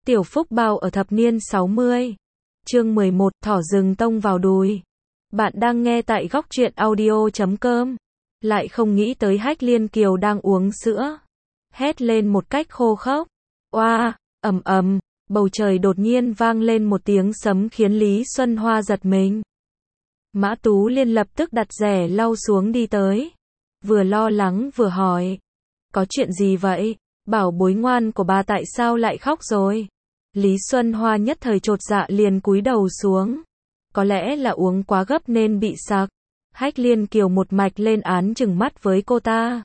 Tiểu Phúc Bao ở thập niên 60. Chương 11, thỏ rừng tông vào đùi. Bạn đang nghe tại góc truyện audio.com. Lại không nghĩ tới Hách Liên Kiều đang uống sữa. Hét lên một cách khô khốc. Oa, ầm ầm, bầu trời đột nhiên vang lên một tiếng sấm khiến Lý Xuân Hoa giật mình. Mã Tú Liên lập tức đặt rẻ lau xuống đi tới. Vừa lo lắng vừa hỏi. Có chuyện gì vậy? Bảo bối ngoan của bà tại sao lại khóc rồi? Lý Xuân Hoa nhất thời chột dạ liền cúi đầu xuống. Có lẽ là uống quá gấp nên bị sặc. Hách Liên Kiều một mạch lên án trừng mắt với cô ta.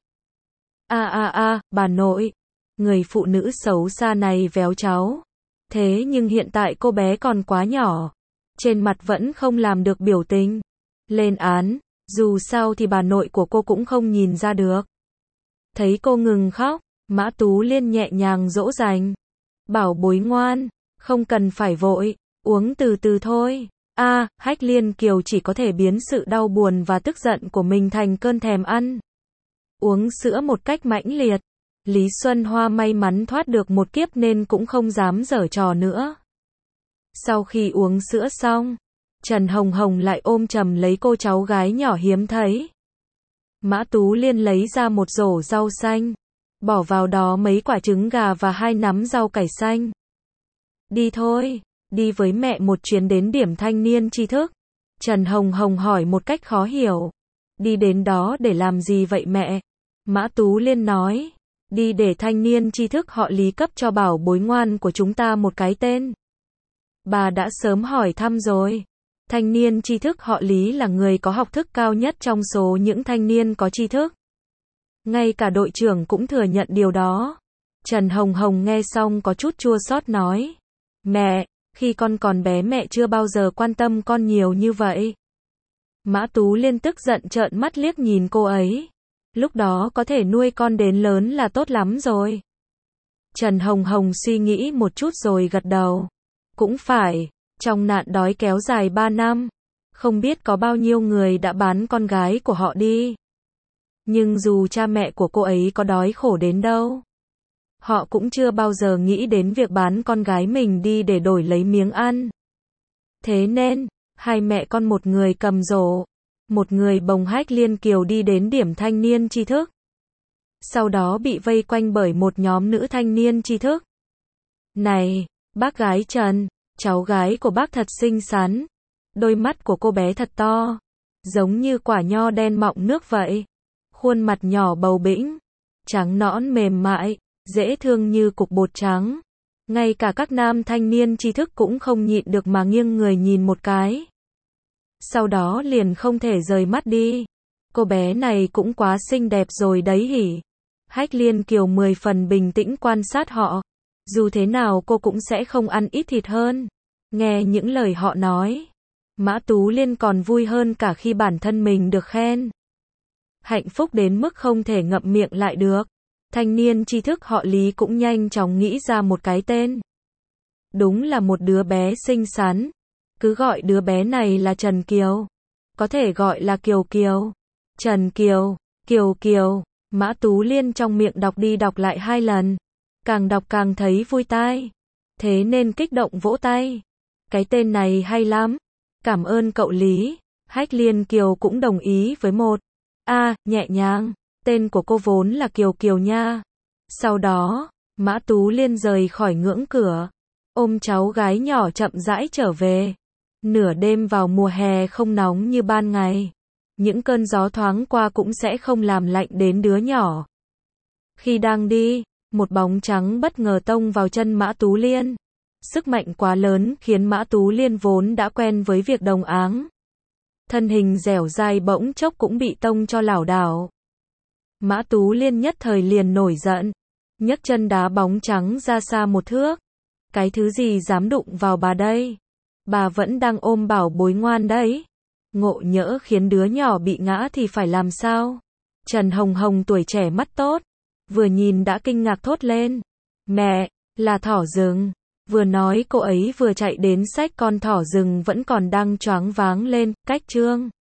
Bà nội. Người phụ nữ xấu xa này véo cháu. Thế nhưng hiện tại cô bé còn quá nhỏ. Trên mặt vẫn không làm được biểu tình. Lên án, dù sao thì bà nội của cô cũng không nhìn ra được. Thấy cô ngừng khóc, Mã Tú Liên nhẹ nhàng dỗ dành. Bảo bối ngoan, không cần phải vội, uống từ từ thôi. Hách Liên Kiều chỉ có thể biến sự đau buồn và tức giận của mình thành cơn thèm ăn. Uống sữa một cách mãnh liệt. Lý Xuân Hoa may mắn thoát được một kiếp nên cũng không dám giở trò nữa. Sau khi uống sữa xong, Trần Hồng Hồng lại ôm chầm lấy cô cháu gái nhỏ hiếm thấy. Mã Tú Liên lấy ra một rổ rau xanh, bỏ vào đó mấy quả trứng gà và 2 nắm rau cải xanh. Đi thôi, đi với mẹ một chuyến đến điểm thanh niên tri thức. Trần Hồng Hồng hỏi một cách khó hiểu. Đi đến đó để làm gì vậy mẹ? Mã Tú Liên nói. Đi để thanh niên tri thức họ Lý cấp cho bảo bối ngoan của chúng ta một cái tên. Bà đã sớm hỏi thăm rồi. Thanh niên tri thức họ Lý là người có học thức cao nhất trong số những thanh niên có tri thức. Ngay cả đội trưởng cũng thừa nhận điều đó. Trần Hồng Hồng nghe xong có chút chua xót nói. Mẹ, khi con còn bé mẹ chưa bao giờ quan tâm con nhiều như vậy. Mã Tú Liên tức giận trợn mắt liếc nhìn cô ấy. Lúc đó có thể nuôi con đến lớn là tốt lắm rồi. Trần Hồng Hồng suy nghĩ một chút rồi gật đầu. Cũng phải, trong nạn đói kéo dài 3 năm, không biết có bao nhiêu người đã bán con gái của họ đi. Nhưng dù cha mẹ của cô ấy có đói khổ đến đâu, họ cũng chưa bao giờ nghĩ đến việc bán con gái mình đi để đổi lấy miếng ăn. Thế nên, hai mẹ con một người cầm rổ, một người bồng Hách Liên Kiều đi đến điểm thanh niên tri thức. Sau đó bị vây quanh bởi một nhóm nữ thanh niên tri thức. Này, bác gái Trần, cháu gái của bác thật xinh xắn. Đôi mắt của cô bé thật to, giống như quả nho đen mọng nước vậy. Khuôn mặt nhỏ bầu bĩnh, trắng nõn mềm mại, dễ thương như cục bột trắng. Ngay cả các nam thanh niên tri thức cũng không nhịn được mà nghiêng người nhìn một cái. Sau đó liền không thể rời mắt đi. Cô bé này cũng quá xinh đẹp rồi đấy hỉ. Hách Liên Kiều 10 phần bình tĩnh quan sát họ. Dù thế nào cô cũng sẽ không ăn ít thịt hơn. Nghe những lời họ nói, Mã Tú Liên còn vui hơn cả khi bản thân mình được khen. Hạnh phúc đến mức không thể ngậm miệng lại được. Thanh niên tri thức họ Lý cũng nhanh chóng nghĩ ra một cái tên. Đúng là một đứa bé xinh xắn. Cứ gọi đứa bé này là Trần Kiều. Có thể gọi là Kiều Kiều. Trần Kiều, Kiều Kiều. Mã Tú Liên trong miệng đọc đi đọc lại 2 lần. Càng đọc càng thấy vui tai. Thế nên kích động vỗ tay. Cái tên này hay lắm. Cảm ơn cậu Lý. Hách Liên Kiều cũng đồng ý với một. Nhẹ nhàng. Tên của cô vốn là Kiều Kiều nha. Sau đó, Mã Tú Liên rời khỏi ngưỡng cửa. Ôm cháu gái nhỏ chậm rãi trở về. Nửa đêm vào mùa hè không nóng như ban ngày. Những cơn gió thoáng qua cũng sẽ không làm lạnh đến đứa nhỏ. Khi đang đi, một bóng trắng bất ngờ tông vào chân Mã Tú Liên. Sức mạnh quá lớn khiến Mã Tú Liên vốn đã quen với việc đồng áng. Thân hình dẻo dai bỗng chốc cũng bị tông cho lảo đảo. Mã Tú Liên nhất thời liền nổi giận. Nhấc chân đá bóng trắng ra xa 1 thước. Cái thứ gì dám đụng vào bà đây? Bà vẫn đang ôm bảo bối ngoan đấy. Ngộ nhỡ khiến đứa nhỏ bị ngã thì phải làm sao? Trần Hồng Hồng tuổi trẻ mắt tốt. Vừa nhìn đã kinh ngạc thốt lên. Mẹ, là thỏ rừng. Vừa nói cô ấy vừa chạy đến xách con thỏ rừng vẫn còn đang choáng váng lên. Cách chương